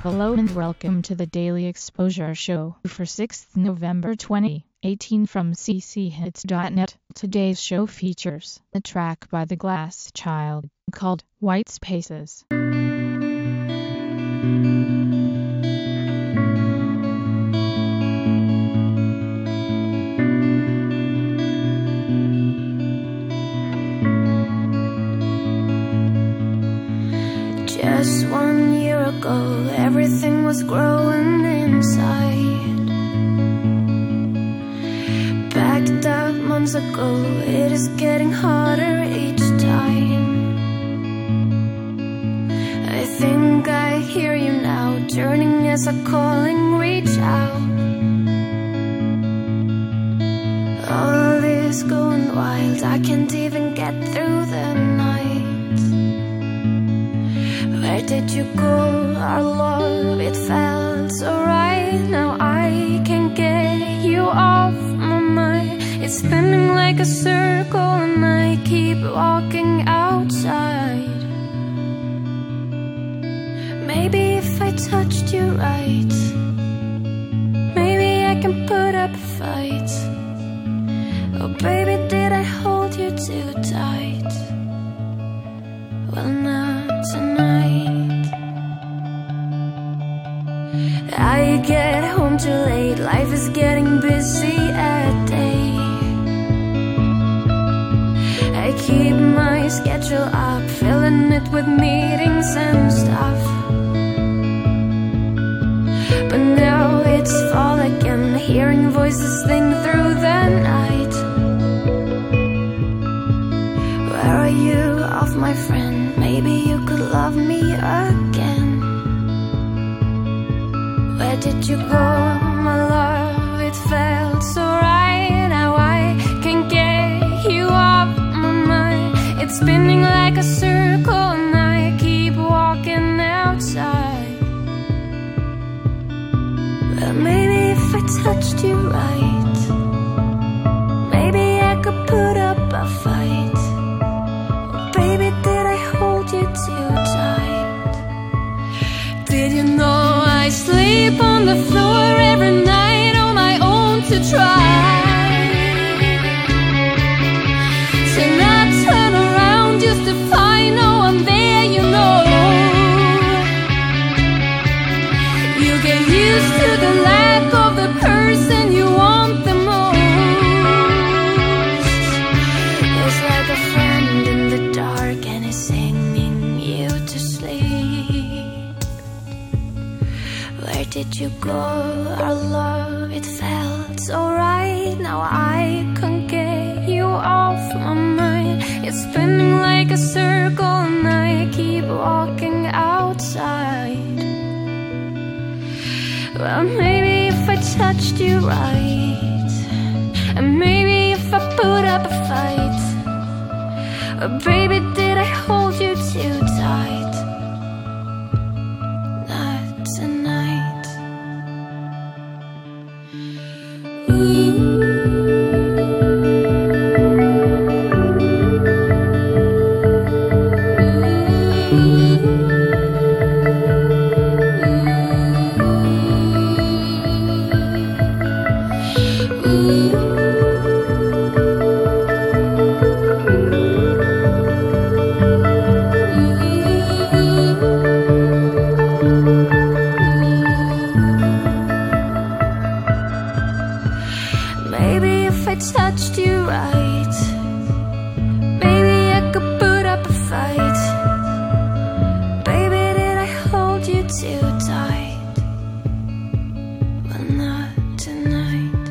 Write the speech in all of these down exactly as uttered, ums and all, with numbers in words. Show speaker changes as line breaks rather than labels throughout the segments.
Hello and welcome to the Daily Exposure Show for sixth November twenty eighteen from c c hits dot net. Today's show features a track by The Glass Child called White Spaces.
Just one year ago, everything was growing inside. Backed up months ago, it is getting harder each time. I think I hear you now, turning as a calling, reach out. All is going wild, I can't even get through the night. Where did you go, our love? It felt so right. Now I can't get you off my mind. It's spinning like a circle and I keep walking outside. Maybe if I touched you right, maybe I can put up a fight. Oh baby, did I hold you too tight? Well, not tonight. I get home too late, life is getting busy at day. I keep my schedule up, filling it with meetings and stuff. But now it's fall again, hearing voices sing through the night. Where are you, off my friend? Maybe you could love me again. Where did you go, my love? It felt so right. Now I can't get you off my mind. It's spinning like a circle and I keep walking outside. Well, maybe if I touched you right, maybe I could put up a fight. Oh baby, did I hold you too tight? Did you know I sleep on the floor every night on my own to try to not turn around just to find no one there, you know. You get used to the lack of the person you want the most. It's like a friend in the dark and he's singing you to sleep. Where did you go, our love? It felt so right. Now I can't get you off my mind. It's spinning like a circle and I keep walking outside. Well, maybe if I touched you right, and maybe if I put up a fight. Oh baby, did I hold you too tight? Not tonight. Ooh. Maybe if I touched you right, maybe I could put up a fight. Baby, did I hold you too tight? Well, not tonight.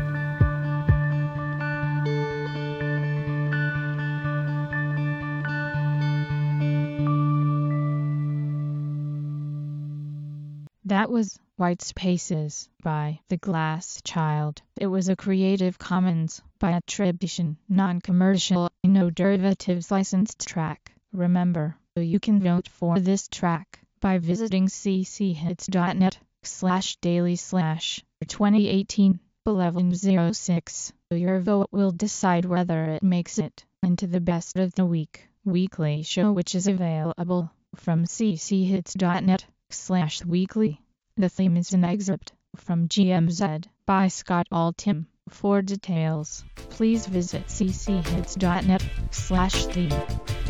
That was White Spaces by The Glass Child. It was a Creative Commons by attribution, non-commercial, no derivatives licensed track. Remember, you can vote for this track by visiting c c hits dot net slash daily slash twenty eighteen eleven oh six. Your vote will decide whether it makes it into the best of the week weekly show, which is available from c c hits dot net slash weekly. The theme is an excerpt from G M Z by Scott Altham. For details, please visit c c hits dot net slash theme.